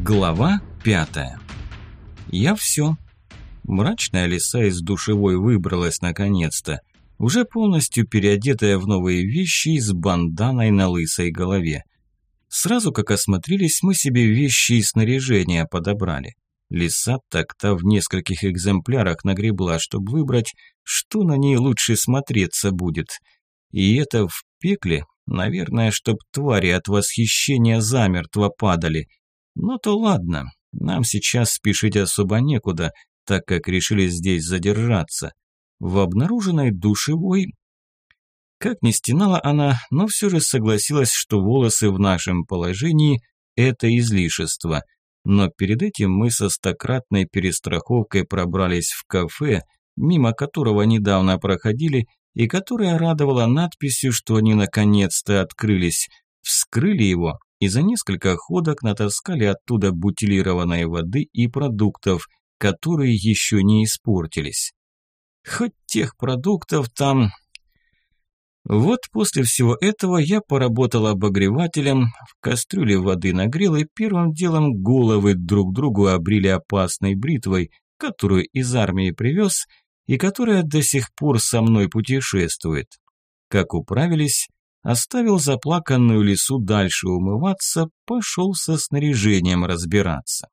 Глава 5. Я все. Мрачная лиса из душевой выбралась наконец-то, уже полностью переодетая в новые вещи и с банданой на лысой голове. Сразу как осмотрелись, мы себе вещи и снаряжение подобрали. Лиса так-то в нескольких экземплярах нагребла, чтобы выбрать, что на ней лучше смотреться будет. И это в пекле, наверное, чтоб твари от восхищения замертво падали. Ну то ладно, нам сейчас спешить особо некуда, так как решили здесь задержаться. В обнаруженной душевой, как ни стенала она, но все же согласилась, что волосы в нашем положении – это излишество. Но перед этим мы со стократной перестраховкой пробрались в кафе, мимо которого недавно проходили, и которое радовало надписью, что они наконец-то открылись, вскрыли его и за несколько ходок натаскали оттуда бутилированной воды и продуктов, которые еще не испортились. Хоть тех продуктов там... Вот после всего этого я поработал обогревателем, в кастрюле воды нагрел и первым делом головы друг другу обрили опасной бритвой, которую из армии привез и которая до сих пор со мной путешествует. Как управились, оставил заплаканную лису дальше умываться, пошел со снаряжением разбираться.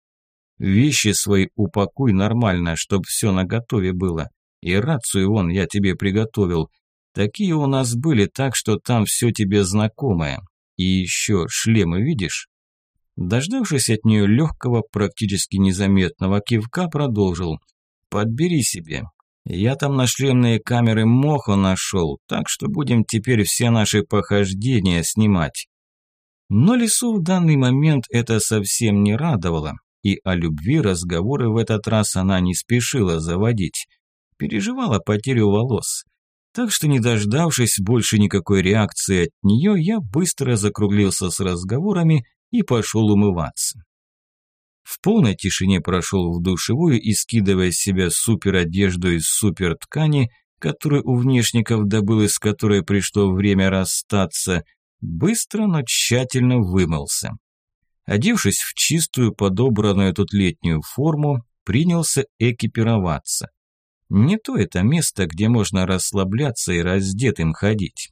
Вещи свои упакуй нормально, чтоб все наготове было. И рацию вон я тебе приготовил. Такие у нас были, так что там все тебе знакомое. И еще шлемы видишь? Дождавшись от нее легкого, практически незаметного кивка, продолжил. Подбери себе. Я там на шлемные камеры моху нашел, так что будем теперь все наши похождения снимать. Но лису в данный момент это совсем не радовало, и о любви разговоры в этот раз она не спешила заводить. Переживала потерю волос. Так что, не дождавшись больше никакой реакции от нее, я быстро закруглился с разговорами и пошел умываться. В полной тишине прошел в душевую и, скидывая с себя суперодежду из суперткани, которую у внешников добыл, из которой пришло время расстаться, быстро, но тщательно вымылся. Одевшись в чистую, подобранную тут летнюю форму, принялся экипироваться. Не то это место, где можно расслабляться и раздетым ходить.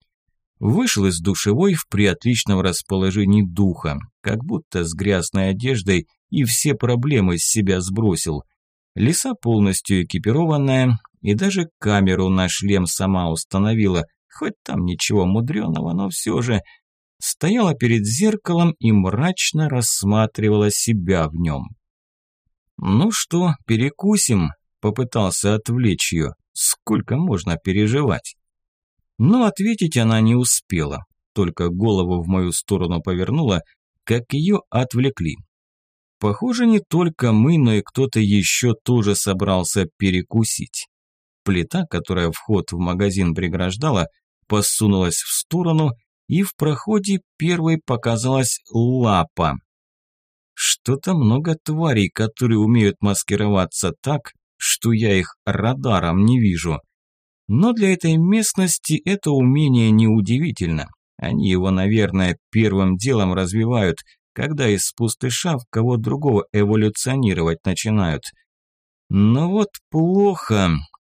Вышел из душевой в приотличном расположении духа, как будто с грязной одеждой, и все проблемы с себя сбросил. Лиса полностью экипированная, и даже камеру на шлем сама установила, хоть там ничего мудреного, но все же стояла перед зеркалом и мрачно рассматривала себя в нем. «Ну что, перекусим?» – попытался отвлечь ее. «Сколько можно переживать?» Но ответить она не успела, только голову в мою сторону повернула, как ее отвлекли. Похоже, не только мы, но и кто-то еще тоже собрался перекусить. Плита, которая вход в магазин преграждала, посунулась в сторону, и в проходе первой показалась лапа. Что-то много тварей, которые умеют маскироваться так, что я их радаром не вижу. Но для этой местности это умение неудивительно. Они его, наверное, первым делом развивают, когда из пустыша в кого другого эволюционировать начинают. Но вот плохо.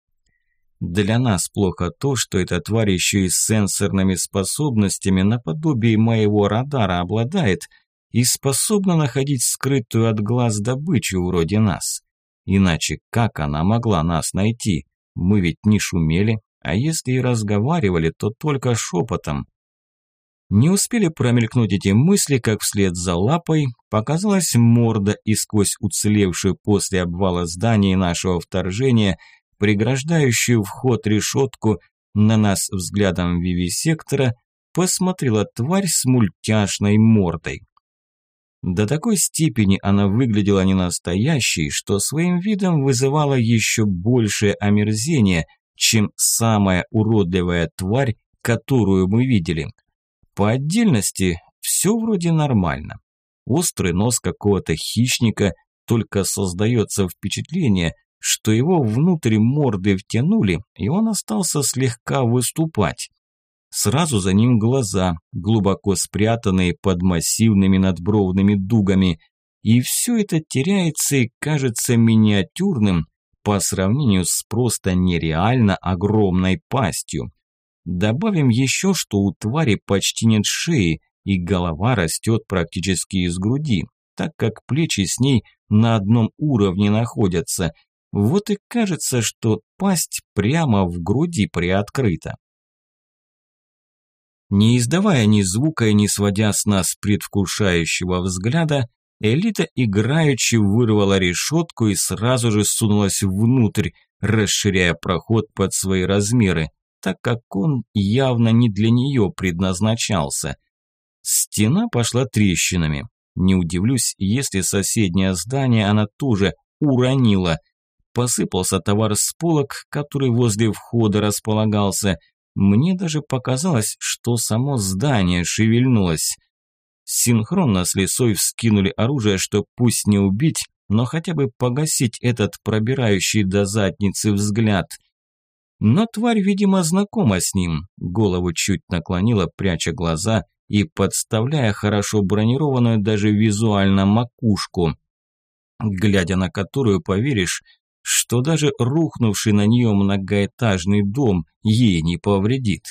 Для нас плохо то, что эта тварь еще и с сенсорными способностями наподобие моего радара обладает и способна находить скрытую от глаз добычу вроде нас. Иначе как она могла нас найти? Мы ведь не шумели, а если и разговаривали, то только шепотом. Не успели промелькнуть эти мысли, как вслед за лапой показалась морда, и сквозь уцелевшую после обвала здания нашего вторжения, преграждающую вход решетку, на нас взглядом вивисектора посмотрела тварь с мультяшной мордой. До такой степени она выглядела ненастоящей, что своим видом вызывала еще большее омерзение, чем самая уродливая тварь, которую мы видели. По отдельности все вроде нормально. Острый нос какого-то хищника, только создается впечатление, что его внутрь морды втянули, и он остался слегка выступать. Сразу за ним глаза, глубоко спрятанные под массивными надбровными дугами, и все это теряется и кажется миниатюрным по сравнению с просто нереально огромной пастью. Добавим еще, что у твари почти нет шеи, и голова растет практически из груди, так как плечи с ней на одном уровне находятся. Вот и кажется, что пасть прямо в груди приоткрыта. Не издавая ни звука и не сводя с нас предвкушающего взгляда, Элита играючи вырвала решетку и сразу же сунулась внутрь, расширяя проход под свои размеры, так как он явно не для нее предназначался. Стена пошла трещинами. Не удивлюсь, если соседнее здание она тоже уронила. Посыпался товар с полок, который возле входа располагался. Мне даже показалось, что само здание шевельнулось. Синхронно с лисой вскинули оружие, что пусть не убить, но хотя бы погасить этот пробирающий до задницы взгляд. Но тварь, видимо, знакома с ним. Голову чуть наклонила, пряча глаза и подставляя хорошо бронированную даже визуально макушку, глядя на которую поверишь, что даже рухнувший на нее многоэтажный дом ей не повредит.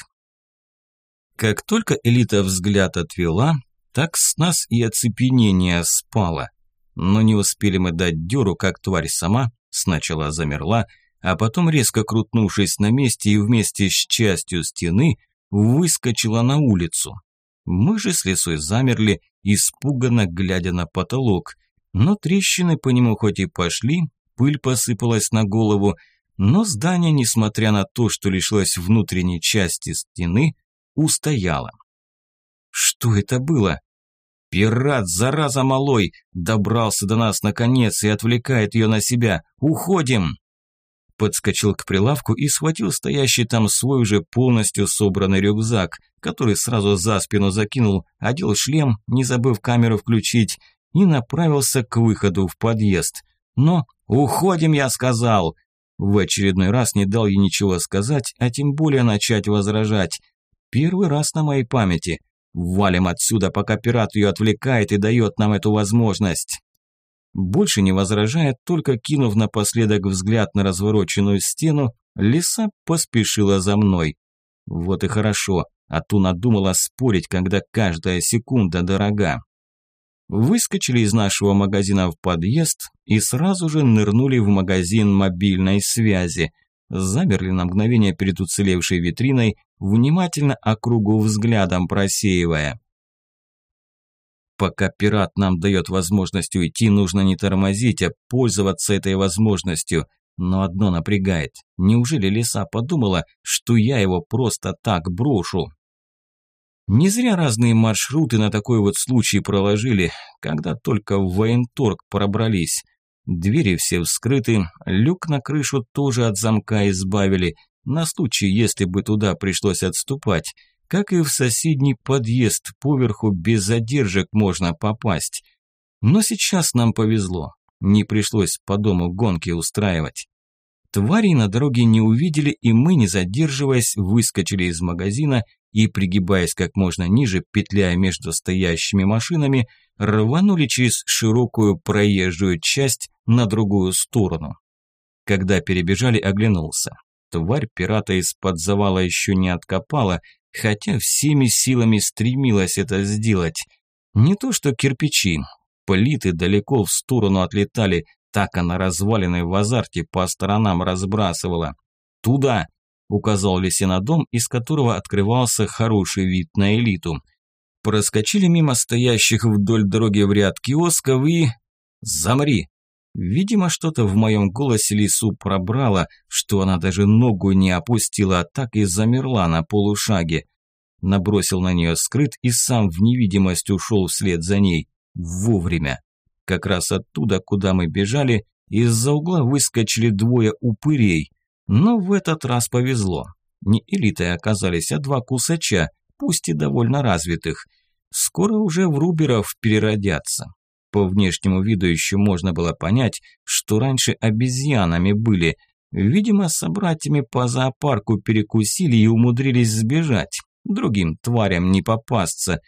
Как только Элита взгляд отвела, так с нас и оцепенение спало. Но не успели мы дать дёру, как тварь сама сначала замерла, а потом, резко крутнувшись на месте и вместе с частью стены, выскочила на улицу. Мы же с лисой замерли, испуганно глядя на потолок, но трещины по нему хоть и пошли, пыль посыпалась на голову, но здание, несмотря на то, что лишилось внутренней части стены, устояло. Что это было? Пират, зараза малой, добрался до нас наконец и отвлекает ее на себя. Уходим! Подскочил к прилавку и схватил стоящий там свой уже полностью собранный рюкзак, который сразу за спину закинул, одел шлем, не забыв камеру включить, и направился к выходу в подъезд. Но «уходим», я сказал! В очередной раз не дал ей ничего сказать, а тем более начать возражать. Первый раз на моей памяти. Валим отсюда, пока пират ее отвлекает и дает нам эту возможность. Больше не возражая, только кинув напоследок взгляд на развороченную стену, лиса поспешила за мной. Вот и хорошо, а то надумала спорить, когда каждая секунда дорога. Выскочили из нашего магазина в подъезд и сразу же нырнули в магазин мобильной связи. Замерли на мгновение перед уцелевшей витриной, внимательно округу взглядом просеивая. Пока пират нам дает возможность уйти, нужно не тормозить, а пользоваться этой возможностью. Но одно напрягает. Неужели лиса подумала, что я его просто так брошу? Не зря разные маршруты на такой вот случай проложили, когда только в военторг пробрались. Двери все вскрыты, люк на крышу тоже от замка избавили, на случай, если бы туда пришлось отступать. Как и в соседний подъезд, поверху без задержек можно попасть. Но сейчас нам повезло, не пришлось по дому гонки устраивать. Тварей на дороге не увидели, и мы, не задерживаясь, выскочили из магазина и, пригибаясь как можно ниже, петляя между стоящими машинами, рванули через широкую проезжую часть на другую сторону. Когда перебежали, оглянулся. Тварь пирата из-под завала еще не откопала, хотя всеми силами стремилась это сделать. Не то что кирпичи, плиты далеко в сторону отлетали, так она развалины в азарте по сторонам разбрасывала. «Туда!» – указал лисе на дом, из которого открывался хороший вид на Элиту. Проскочили мимо стоящих вдоль дороги в ряд киосков и... «Замри!» Видимо, что-то в моем голосе лису пробрало, что она даже ногу не опустила, а так и замерла на полушаге. Набросил на нее скрыт и сам в невидимость ушел вслед за ней. Вовремя. Как раз оттуда, куда мы бежали, из-за угла выскочили двое упырей. Но в этот раз повезло. Не элитой оказались, а два кусача, пусть и довольно развитых. Скоро уже в руберов переродятся. По внешнему виду еще можно было понять, что раньше обезьянами были. Видимо, с собратьями по зоопарку перекусили и умудрились сбежать. Другим тварям не попасться.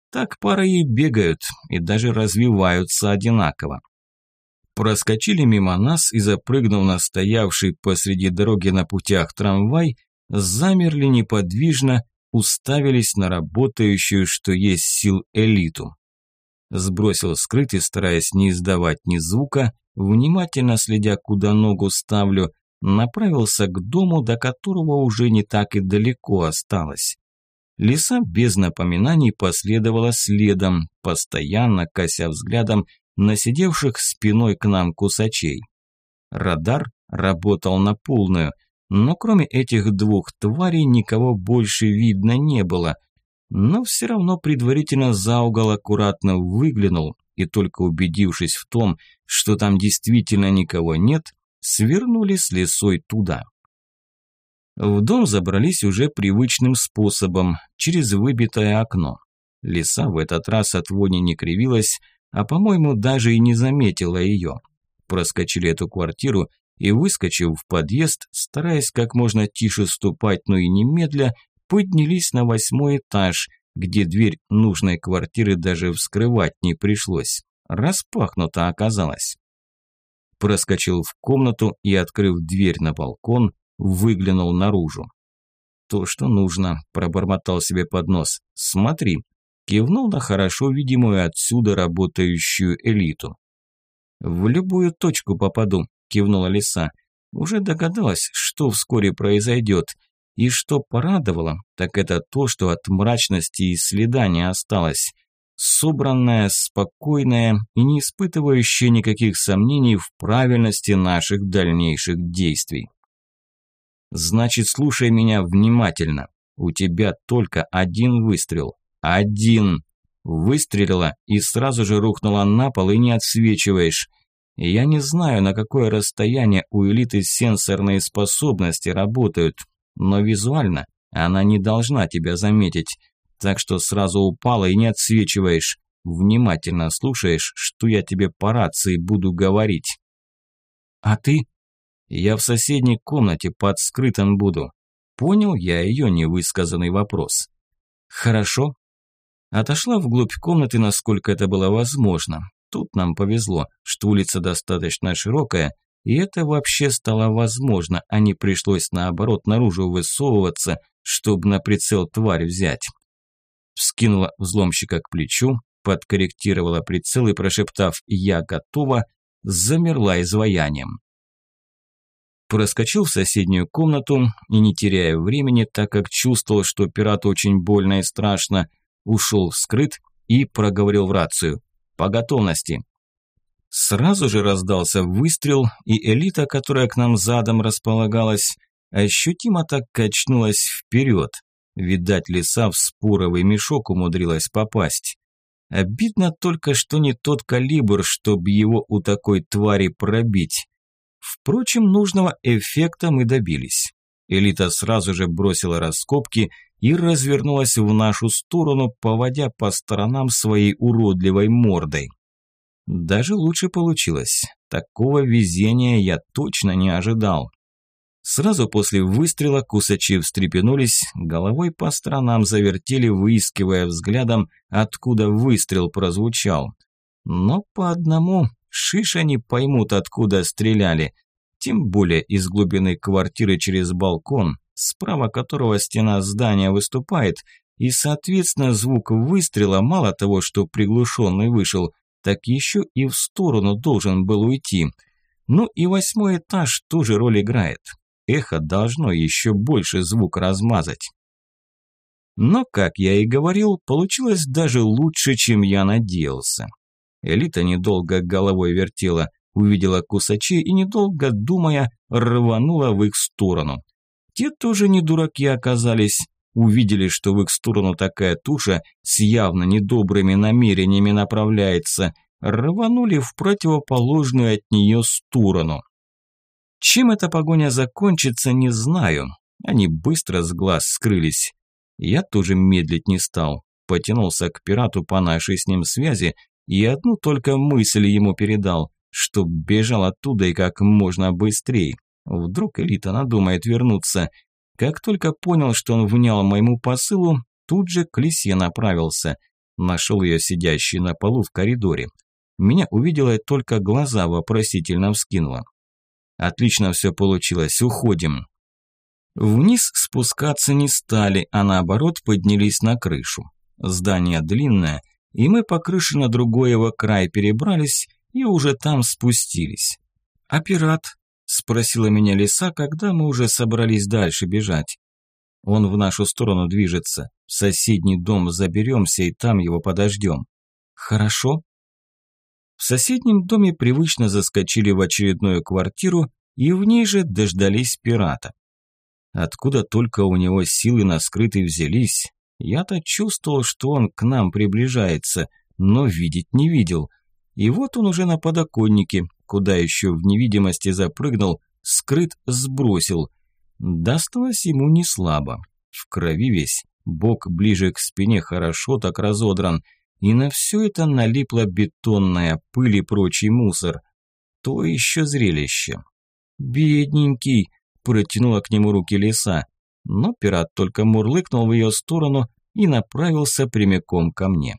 Так пары и бегают, и даже развиваются одинаково. Проскочили мимо нас и, запрыгнув на стоявший посреди дороги на путях трамвай, замерли неподвижно, уставились на работающую, что есть сил, элиту. Сбросил скрытый, стараясь не издавать ни звука, внимательно следя, куда ногу ставлю, направился к дому, до которого уже не так и далеко осталось. Лиса без напоминаний последовала следом, постоянно кося взглядом на сидевших спиной к нам кусачей. Радар работал на полную, но кроме этих двух тварей никого больше видно не было. Но все равно предварительно за угол аккуратно выглянул и, только убедившись в том, что там действительно никого нет, свернули с лисой туда. В дом забрались уже привычным способом, через выбитое окно. Лиса в этот раз от вони не кривилась, а, по-моему, даже и не заметила ее. Проскочили эту квартиру и, выскочив в подъезд, стараясь как можно тише ступать, но и немедля, поднялись на 8-й этаж, где дверь нужной квартиры даже вскрывать не пришлось. Распахнута оказалась. Проскочил в комнату и, открыв дверь на балкон, выглянул наружу. «То, что нужно», – пробормотал себе под нос. «Смотри», – кивнул на хорошо видимую отсюда работающую элиту. «В любую точку попаду», – кивнула лиса. Уже догадалась, что вскоре произойдет. И что порадовало, так это то, что от мрачности и следа не осталось. Собранная, спокойная и не испытывающая никаких сомнений в правильности наших дальнейших действий. «Значит, слушай меня внимательно. У тебя только один выстрел. Один!» Выстрелила и сразу же рухнула на пол, и не отсвечиваешь. Я не знаю, на какое расстояние у элиты сенсорные способности работают, но визуально она не должна тебя заметить. Так что сразу упала и не отсвечиваешь. Внимательно слушаешь, что я тебе по рации буду говорить. «А ты?» «Я в соседней комнате под скрытым буду». Понял я ее невысказанный вопрос. «Хорошо». Отошла вглубь комнаты, насколько это было возможно. Тут нам повезло, что улица достаточно широкая, и это вообще стало возможно, а не пришлось наоборот наружу высовываться, чтобы на прицел тварь взять. Вскинула взломщика к плечу, подкорректировала прицел и, прошептав «Я готова», замерла изваянием. Проскочил в соседнюю комнату и, не теряя времени, так как чувствовал, что пирату очень больно и страшно, ушел вскрыт и проговорил в рацию «По готовности». Сразу же раздался выстрел, и элита, которая к нам задом располагалась, ощутимо так качнулась вперед. Видать, лиса в споровый мешок умудрилась попасть. Обидно только, что не тот калибр, чтобы его у такой твари пробить. Впрочем, нужного эффекта мы добились. Элита сразу же бросила раскопки и развернулась в нашу сторону, поводя по сторонам своей уродливой мордой. Даже лучше получилось. Такого везения я точно не ожидал. Сразу после выстрела кусачи встрепенулись, головой по сторонам завертели, выискивая взглядом, откуда выстрел прозвучал. Но по одному шиш они поймут, откуда стреляли. Тем более из глубины квартиры через балкон, справа которого стена здания выступает, и, соответственно, звук выстрела мало того, что приглушенный вышел, так еще и в сторону должен был уйти. Ну и 8-й этаж тоже роль играет. Эхо должно еще больше звук размазать. Но, как я и говорил, получилось даже лучше, чем я надеялся. Элита недолго головой вертела, увидела кусачей и, недолго думая, рванула в их сторону. Те тоже не дураки оказались. Увидели, что в их сторону такая туша с явно недобрыми намерениями направляется, рванули в противоположную от нее сторону. Чем эта погоня закончится, не знаю. Они быстро с глаз скрылись. Я тоже медлить не стал. Потянулся к пирату по нашей с ним связи и одну только мысль ему передал, чтоб бежал оттуда и как можно быстрее. Вдруг элита надумает вернуться. Как только понял, что он внял моему посылу, тут же к лисе направился. Нашел ее сидящей на полу в коридоре. Меня увидела и только глаза вопросительно вскинула. Отлично все получилось, уходим. Вниз спускаться не стали, а наоборот поднялись на крышу. Здание длинное, и мы по крыше на другой его край перебрались и уже там спустились. «А пират?» – спросила меня лиса, когда мы уже собрались дальше бежать. «Он в нашу сторону движется. В соседний дом заберемся и там его подождем». «Хорошо». В соседнем доме привычно заскочили в очередную квартиру и в ней же дождались пирата. Откуда только у него силы на скрытый взялись, я-то чувствовал, что он к нам приближается, но видеть не видел. И вот он уже на подоконнике, куда еще в невидимости запрыгнул, скрыт сбросил. Досталось ему не слабо. В крови весь, бок ближе к спине хорошо так разодран, и на все это налипла бетонная пыль и прочий мусор. То еще зрелище. «Бедненький!» – протянула к нему руки лиса, но пират только мурлыкнул в ее сторону и направился прямиком ко мне.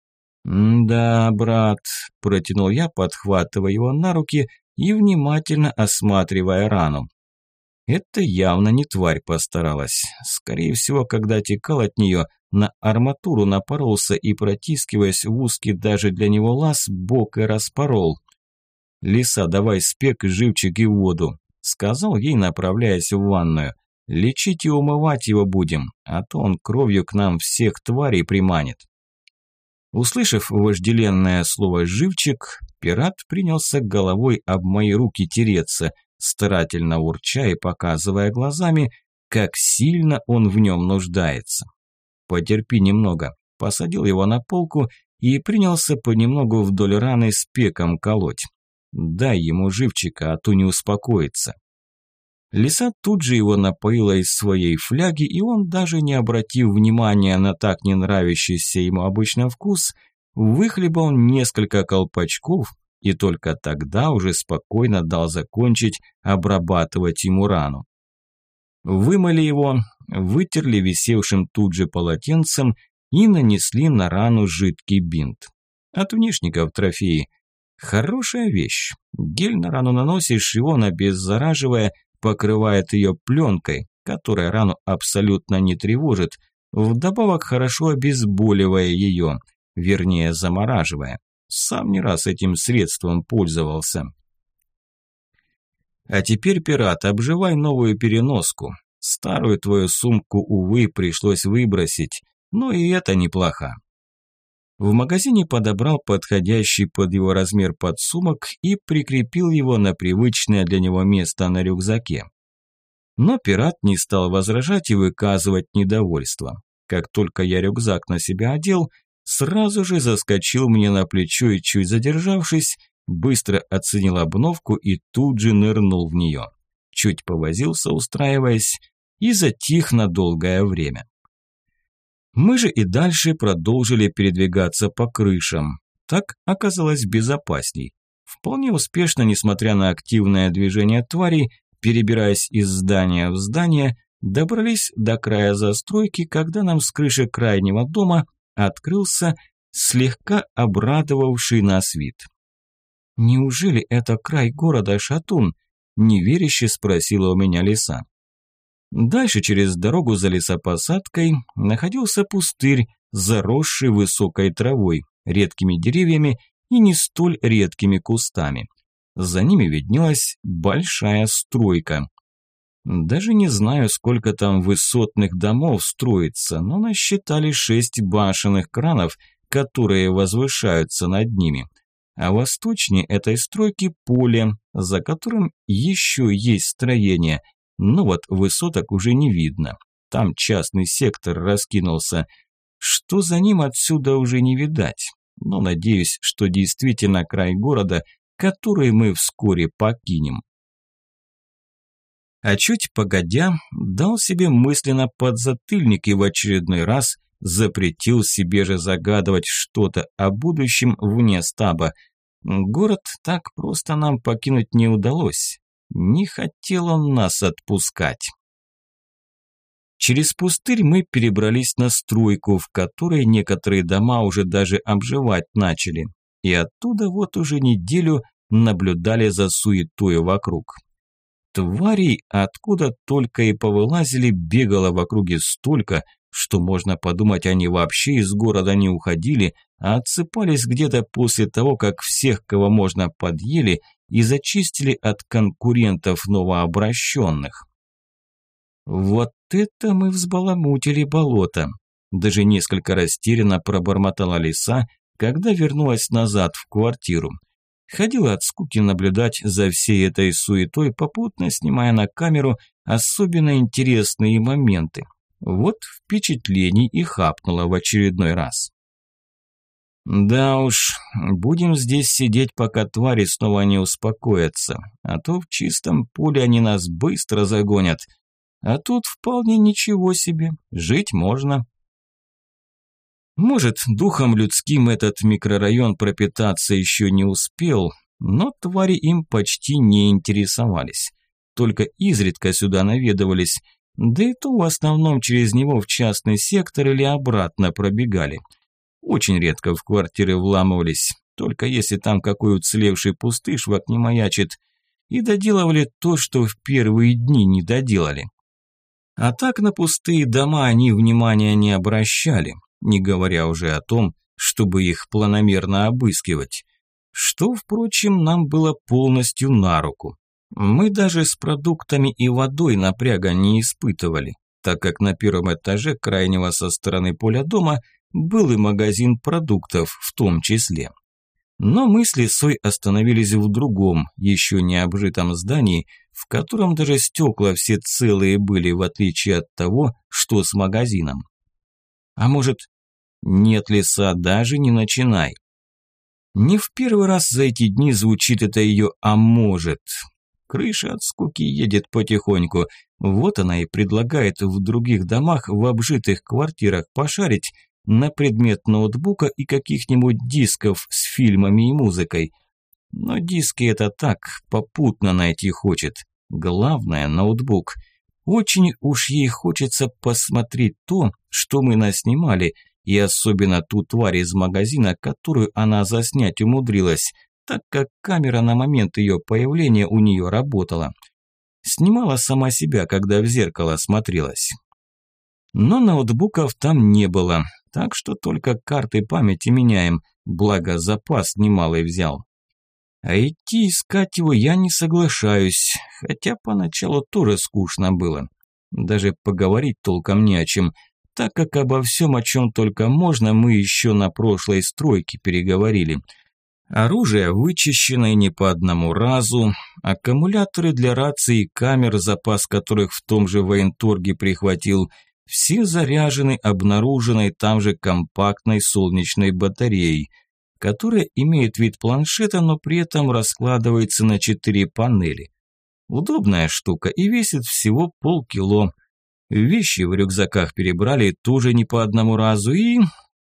«Да, брат», – протянул я, подхватывая его на руки и внимательно осматривая рану. Это явно не тварь постаралась. Скорее всего, когда текал от нее, на арматуру напоролся и, протискиваясь в узкий даже для него лаз, бок и распорол. «Лиса, давай спек, живчик и воду», – сказал ей, направляясь в ванную. «Лечить и умывать его будем, а то он кровью к нам всех тварей приманит». Услышав вожделенное слово «живчик», пират принялся головой об мои руки тереться, старательно урча и показывая глазами, как сильно он в нем нуждается. «Потерпи немного», посадил его на полку и принялся понемногу вдоль раны спеком колоть. «Дай ему живчика, а то не успокоится». Лиса тут же его напоила из своей фляги, и он, даже не обратив внимания на так не нравящийся ему обычно вкус, выхлебал несколько колпачков и только тогда уже спокойно дал закончить обрабатывать ему рану. Вымыли его, вытерли висевшим тут же полотенцем и нанесли на рану жидкий бинт. От внешников трофеи. Хорошая вещь. Гель на рану наносишь, и он, обеззараживая, покрывает ее пленкой, которая рану абсолютно не тревожит, вдобавок хорошо обезболивая ее, вернее замораживая. Сам не раз этим средством пользовался. А теперь, пират, обживай новую переноску. Старую твою сумку, увы, пришлось выбросить, но и это неплохо. В магазине подобрал подходящий под его размер подсумок и прикрепил его на привычное для него место на рюкзаке. Но пират не стал возражать и выказывать недовольство. Как только я рюкзак на себя одел, сразу же заскочил мне на плечо и, чуть задержавшись, быстро оценил обновку и тут же нырнул в нее. Чуть повозился, устраиваясь, и затих на долгое время. Мы же и дальше продолжили передвигаться по крышам. Так оказалось безопасней. Вполне успешно, несмотря на активное движение тварей, перебираясь из здания в здание, добрались до края застройки, когда нам с крыши крайнего дома открылся слегка обрадовавший нас вид. «Неужели это край города, Шатун?» – неверяще спросила у меня лиса. Дальше через дорогу за лесопосадкой находился пустырь, заросший высокой травой, редкими деревьями и не столь редкими кустами. За ними виднелась большая стройка. Даже не знаю, сколько там высотных домов строится, но насчитали 6 башенных кранов, которые возвышаются над ними. А восточнее этой стройки поле, за которым еще есть строение, но вот высоток уже не видно. Там частный сектор раскинулся. Что за ним отсюда уже не видать, но надеюсь, что действительно край города, который мы вскоре покинем. А чуть погодя, дал себе мысленно подзатыльник и в очередной раз запретил себе же загадывать что-то о будущем вне стаба. Город так просто нам покинуть не удалось. Не хотел он нас отпускать. Через пустырь мы перебрались на стройку, в которой некоторые дома уже даже обживать начали. И оттуда вот уже неделю наблюдали за суетой вокруг. Тварей откуда только и повылазили, бегало в округе столько, что можно подумать, они вообще из города не уходили, а отсыпались где-то после того, как всех, кого можно, подъели и зачистили от конкурентов новообращенных. Вот это мы взбаламутили болото. Даже несколько растерянно пробормотала лиса, когда вернулась назад в квартиру. Ходила от скуки наблюдать за всей этой суетой, попутно снимая на камеру особенно интересные моменты. Вот впечатлений и хапнула в очередной раз. Да уж, будем здесь сидеть, пока твари снова не успокоятся, а то в чистом поле они нас быстро загонят. А тут вполне ничего себе, жить можно. Может, духом людским этот микрорайон пропитаться еще не успел, но твари им почти не интересовались. Только изредка сюда наведывались, да и то в основном через него в частный сектор или обратно пробегали. Очень редко в квартиры вламывались, только если там какой уцелевший пустыш в окне маячит, и доделывали то, что в первые дни не доделали. А так на пустые дома они внимания не обращали, не говоря уже о том, чтобы их планомерно обыскивать. Что, впрочем, нам было полностью на руку. Мы даже с продуктами и водой напряга не испытывали, так как на первом этаже крайнего со стороны поля дома был и магазин продуктов в том числе. Но мы с лисой остановились в другом, еще не обжитом здании, в котором даже стекла все целые были, в отличие от того, что с магазином. А может, нет, лиса, даже не начинай. Не в первый раз за эти дни звучит это ее «а может». Крыша от скуки едет потихоньку, вот она и предлагает в других домах в обжитых квартирах пошарить на предмет ноутбука и каких-нибудь дисков с фильмами и музыкой. Но диски это так, попутно найти хочет. Главное – ноутбук. Очень уж ей хочется посмотреть то, что мы наснимали, и особенно ту тварь из магазина, которую она заснять умудрилась, так как камера на момент ее появления у нее работала. Снимала сама себя, когда в зеркало смотрелась. Но ноутбуков там не было, так что только карты памяти меняем, благо запас немалый взял. А идти искать его я не соглашаюсь, хотя поначалу тоже скучно было. Даже поговорить толком не о чем, так как обо всем, о чем только можно, мы еще на прошлой стройке переговорили. Оружие вычищено и не по одному разу, аккумуляторы для раций и камер, запас которых в том же военторге прихватил, все заряжены обнаруженной там же компактной солнечной батареей, которая имеет вид планшета, но при этом раскладывается на 4 панели. Удобная штука и весит всего полкило. Вещи в рюкзаках перебрали тоже не по одному разу и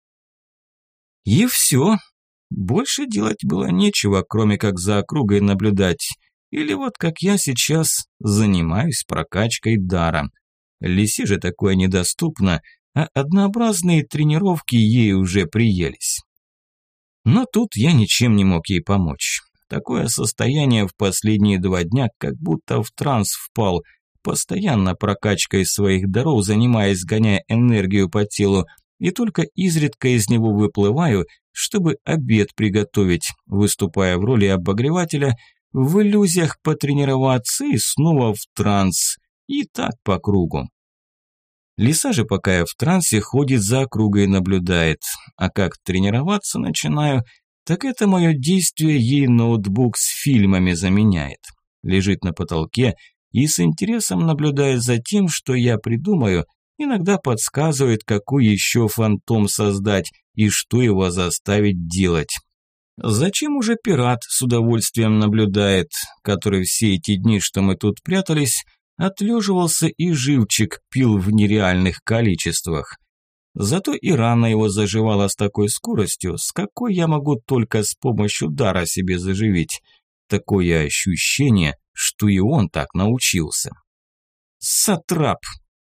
все. Больше делать было нечего, кроме как за округой наблюдать. Или вот как я сейчас занимаюсь прокачкой дара. Лисе же такое недоступно, а однообразные тренировки ей уже приелись. Но тут я ничем не мог ей помочь. Такое состояние в последние 2 дня, как будто в транс впал, постоянно прокачкой своих даров занимаясь, гоняя энергию по телу, и только изредка из него выплываю, чтобы обед приготовить, выступая в роли обогревателя, в иллюзиях потренироваться и снова в транс, и так по кругу. Лиса же, пока я в трансе, ходит за округой и наблюдает, а как тренироваться начинаю, так это мое действие ей ноутбук с фильмами заменяет. Лежит на потолке и с интересом наблюдает за тем, что я придумаю, иногда подсказывает, какой еще фантом создать и что его заставить делать. Зачем уже пират с удовольствием наблюдает, который все эти дни, что мы тут прятались, отлеживался и живчик пил в нереальных количествах. Зато и рана его заживала с такой скоростью, с какой я могу только с помощью дара себе заживить. Такое ощущение, что и он так научился. Сатрап!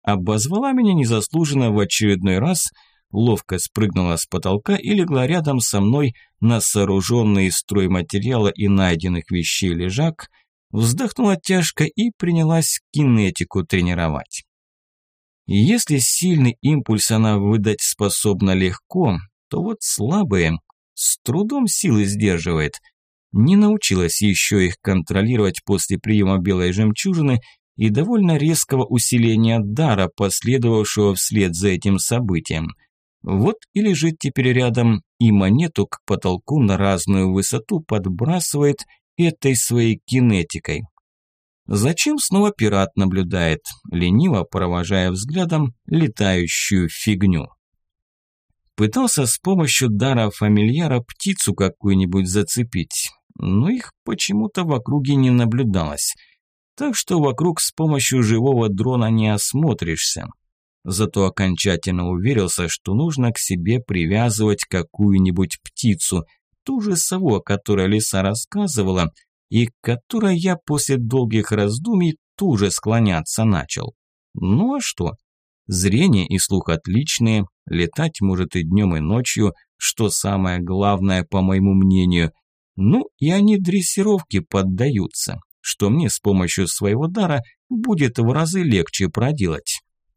обозвала меня незаслуженно в очередной раз, ловко спрыгнула с потолка и легла рядом со мной на сооруженный из стройматериала и найденных вещей лежак, вздохнула тяжко и принялась кинетику тренировать. Если сильный импульс она выдать способна легко, то вот слабые с трудом силы сдерживает. Не научилась еще их контролировать после приема белой жемчужины и довольно резкого усиления дара, последовавшего вслед за этим событием. Вот и лежит теперь рядом, и монету к потолку на разную высоту подбрасывает этой своей кинетикой. Зачем снова пират наблюдает, лениво провожая взглядом летающую фигню? Пытался с помощью дара фамильяра птицу какую-нибудь зацепить, но их почему-то в округе не наблюдалось. Так что вокруг с помощью живого дрона не осмотришься. Зато окончательно уверился, что нужно к себе привязывать какую-нибудь птицу, ту же сову, о которой Лиса рассказывала, и к которой я после долгих раздумий тоже склоняться начал. Ну а что? Зрение и слух отличные, летать может и днем, и ночью, что самое главное, по моему мнению. Ну и они дрессировке поддаются, что мне с помощью своего дара будет в разы легче проделать.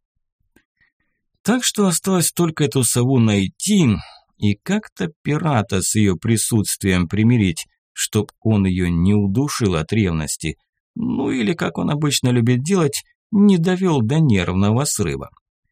Так что осталось только эту сову найти и как-то пирата с ее присутствием примирить, чтоб он ее не удушил от ревности, ну или, как он обычно любит делать, не довел до нервного срыва.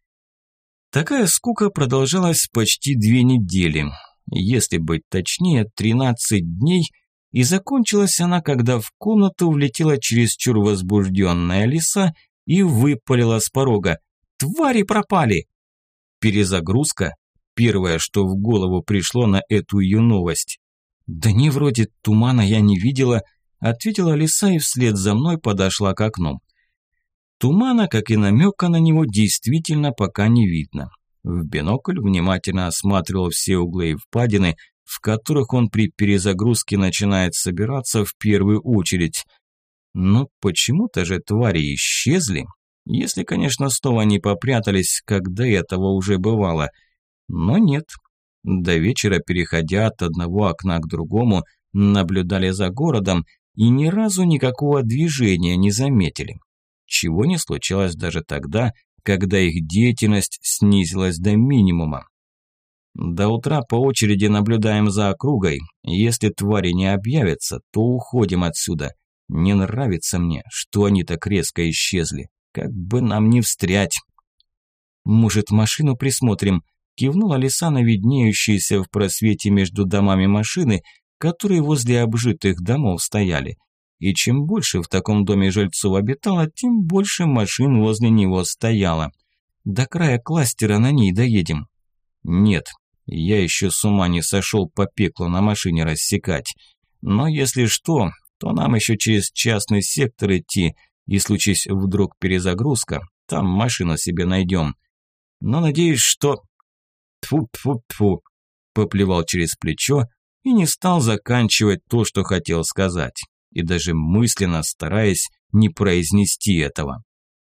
Такая скука продолжалась почти 2 недели, если быть точнее, 13 дней, и закончилась она, когда в комнату влетела чересчур возбужденная Лиса и выпалила с порога: «Твари пропали!» Перезагрузка – первое, что в голову пришло на эту ее новость. «Да не, вроде тумана я не видела», – ответила Лиса и вслед за мной подошла к окну. Тумана, как и намека на него, действительно пока не видно. В бинокль внимательно осматривал все углы и впадины, в которых он при перезагрузке начинает собираться в первую очередь. Но почему-то же твари исчезли, если, конечно, снова не попрятались, как до этого уже бывало. Но нет. До вечера, переходя от одного окна к другому, наблюдали за городом и ни разу никакого движения не заметили. Чего не случалось даже тогда, когда их деятельность снизилась до минимума. До утра по очереди наблюдаем за округой. Если твари не объявятся, то уходим отсюда. Не нравится мне, что они так резко исчезли. Как бы нам не встрять. Может, машину присмотрим? Кивнула Лиса на виднеющиеся в просвете между домами машины, которые возле обжитых домов стояли. И чем больше в таком доме жильцов обитало, тем больше машин возле него стояло. До края кластера на ней доедем. Нет, я еще с ума не сошел по пеклу на машине рассекать. Но если что, то нам еще через частный сектор идти, и случись вдруг перезагрузка, там машину себе найдем. Но надеюсь, что... Тьфу-тьфу-тьфу, поплевал через плечо и не стал заканчивать то, что хотел сказать. И даже мысленно стараясь не произнести этого.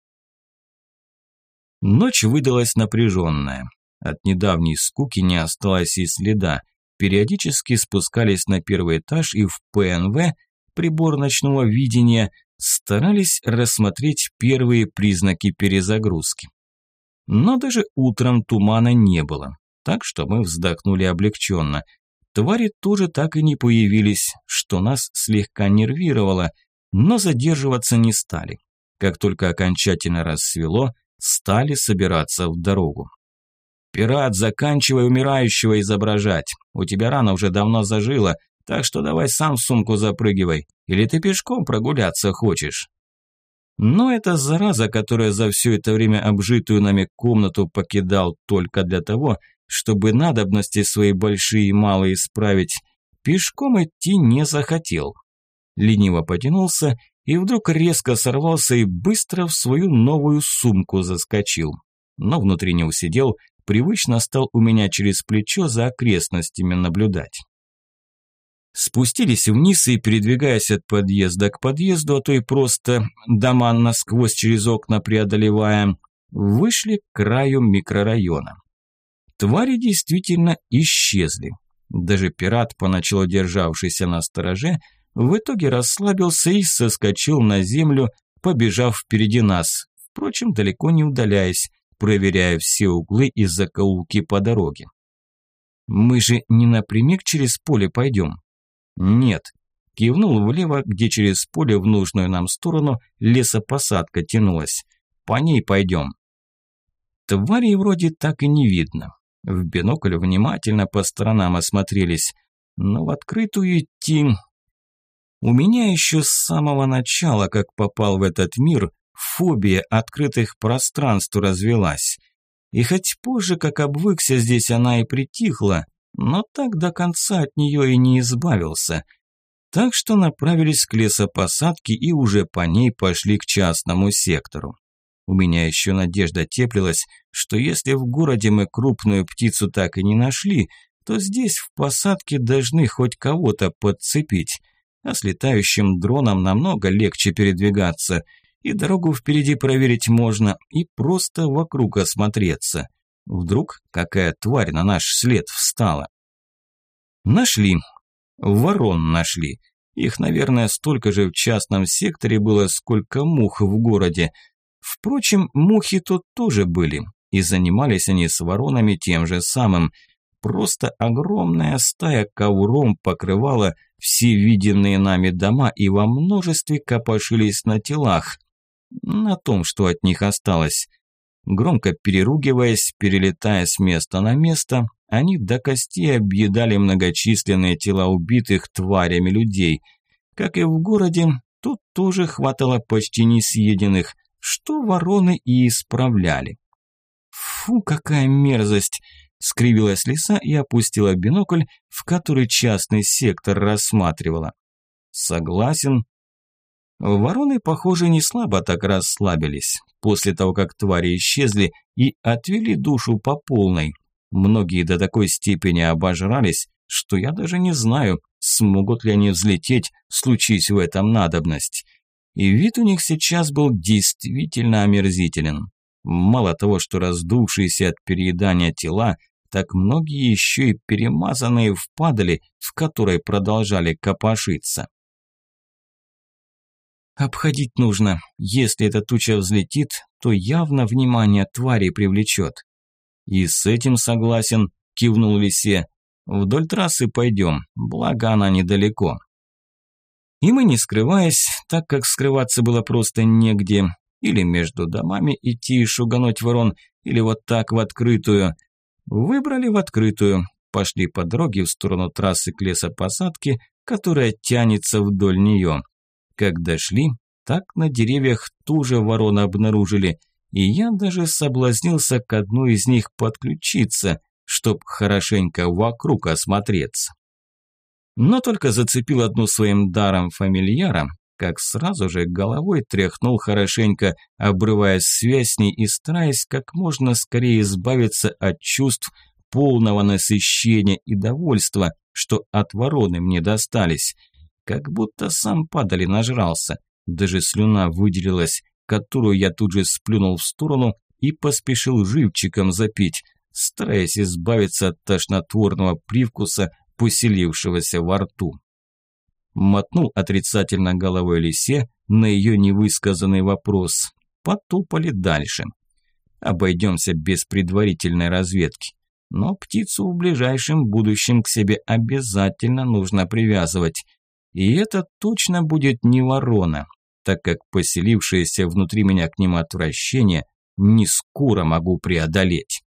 Ночь выдалась напряженная. От недавней скуки не осталось и следа. Периодически спускались на первый этаж и в ПНВ, прибор ночного видения, старались рассмотреть первые признаки перезагрузки. Но даже утром тумана не было, так что мы вздохнули облегченно. Твари тоже так и не появились, что нас слегка нервировало, но задерживаться не стали. Как только окончательно рассвело, стали собираться в дорогу. «Пират, заканчивай умирающего изображать. У тебя рана уже давно зажила, так что давай сам в сумку запрыгивай. Или ты пешком прогуляться хочешь?» Но эта зараза, которая за все это время обжитую нами комнату покидал только для того, чтобы надобности свои большие и малые исправить, пешком идти не захотел. Лениво потянулся и вдруг резко сорвался и быстро в свою новую сумку заскочил. Но внутри не усидел, привычно стал у меня через плечо за окрестностями наблюдать. Спустились вниз и, передвигаясь от подъезда к подъезду, а то и просто дома насквозь через окна преодолевая, вышли к краю микрорайона. Твари действительно исчезли. Даже пират, поначалу державшийся на стороже, в итоге расслабился и соскочил на землю, побежав впереди нас, впрочем, далеко не удаляясь, проверяя все углы и закоулки по дороге. «Мы же не напрямик через поле пойдем?» «Нет», – кивнул влево, где через поле в нужную нам сторону лесопосадка тянулась. «По ней пойдем». Тварей вроде так и не видно. В бинокль внимательно по сторонам осмотрелись, но в открытую идти... У меня еще с самого начала, как попал в этот мир, фобия открытых пространств развелась. И хоть позже, как обвыкся, здесь она и притихла, но так до конца от нее и не избавился. Так что направились к лесопосадке и уже по ней пошли к частному сектору. У меня еще надежда теплилась, что если в городе мы крупную птицу так и не нашли, то здесь в посадке должны хоть кого-то подцепить. А с летающим дроном намного легче передвигаться, и дорогу впереди проверить можно, и просто вокруг осмотреться. Вдруг какая тварь на наш след встала. Нашли. Ворон нашли. Их, наверное, столько же в частном секторе было, сколько мух в городе. Впрочем, мухи тут тоже были, и занимались они с воронами тем же самым. Просто огромная стая ковром покрывала все виденные нами дома и во множестве копошились на телах, на том, что от них осталось. Громко переругиваясь, перелетая с места на место, они до костей объедали многочисленные тела убитых тварями людей. Как и в городе, тут тоже хватало почти несъеденных, что вороны и исправляли. «Фу, какая мерзость!» – скривилась лиса и опустила бинокль, в который частный сектор рассматривала. «Согласен». Вороны, похоже, не слабо так расслабились, после того, как твари исчезли и отвели душу по полной. Многие до такой степени обожрались, что я даже не знаю, смогут ли они взлететь, случись в этом надобность. И вид у них сейчас был действительно омерзителен. Мало того, что раздувшиеся от переедания тела, так многие еще и перемазанные в падали, в которой продолжали копошиться. Обходить нужно. Если эта туча взлетит, то явно внимание твари привлечет. И с этим согласен, кивнул лисе. Вдоль трассы пойдем, благо она недалеко. И мы, не скрываясь, так как скрываться было просто негде, или между домами идти и шугануть ворон, или вот так в открытую, выбрали в открытую, пошли по дороге в сторону трассы к лесопосадке, которая тянется вдоль нее. Как дошли, так на деревьях ту же ворону обнаружили, и я даже соблазнился к одной из них подключиться, чтоб хорошенько вокруг осмотреться. Но только зацепил одну своим даром фамильяра, как сразу же головой тряхнул хорошенько, обрывая связь с ней и стараясь как можно скорее избавиться от чувств полного насыщения и довольства, что от вороны мне достались. Как будто сам падали нажрался, даже слюна выделилась, которую я тут же сплюнул в сторону и поспешил живчиком запить, стараясь избавиться от тошнотворного привкуса, поселившегося во рту. Мотнул отрицательно головой лисе на ее невысказанный вопрос. Потопали дальше. Обойдемся без предварительной разведки. Но птицу в ближайшем будущем к себе обязательно нужно привязывать. И это точно будет не ворона, так как поселившееся внутри меня к ним отвращение не скоро могу преодолеть.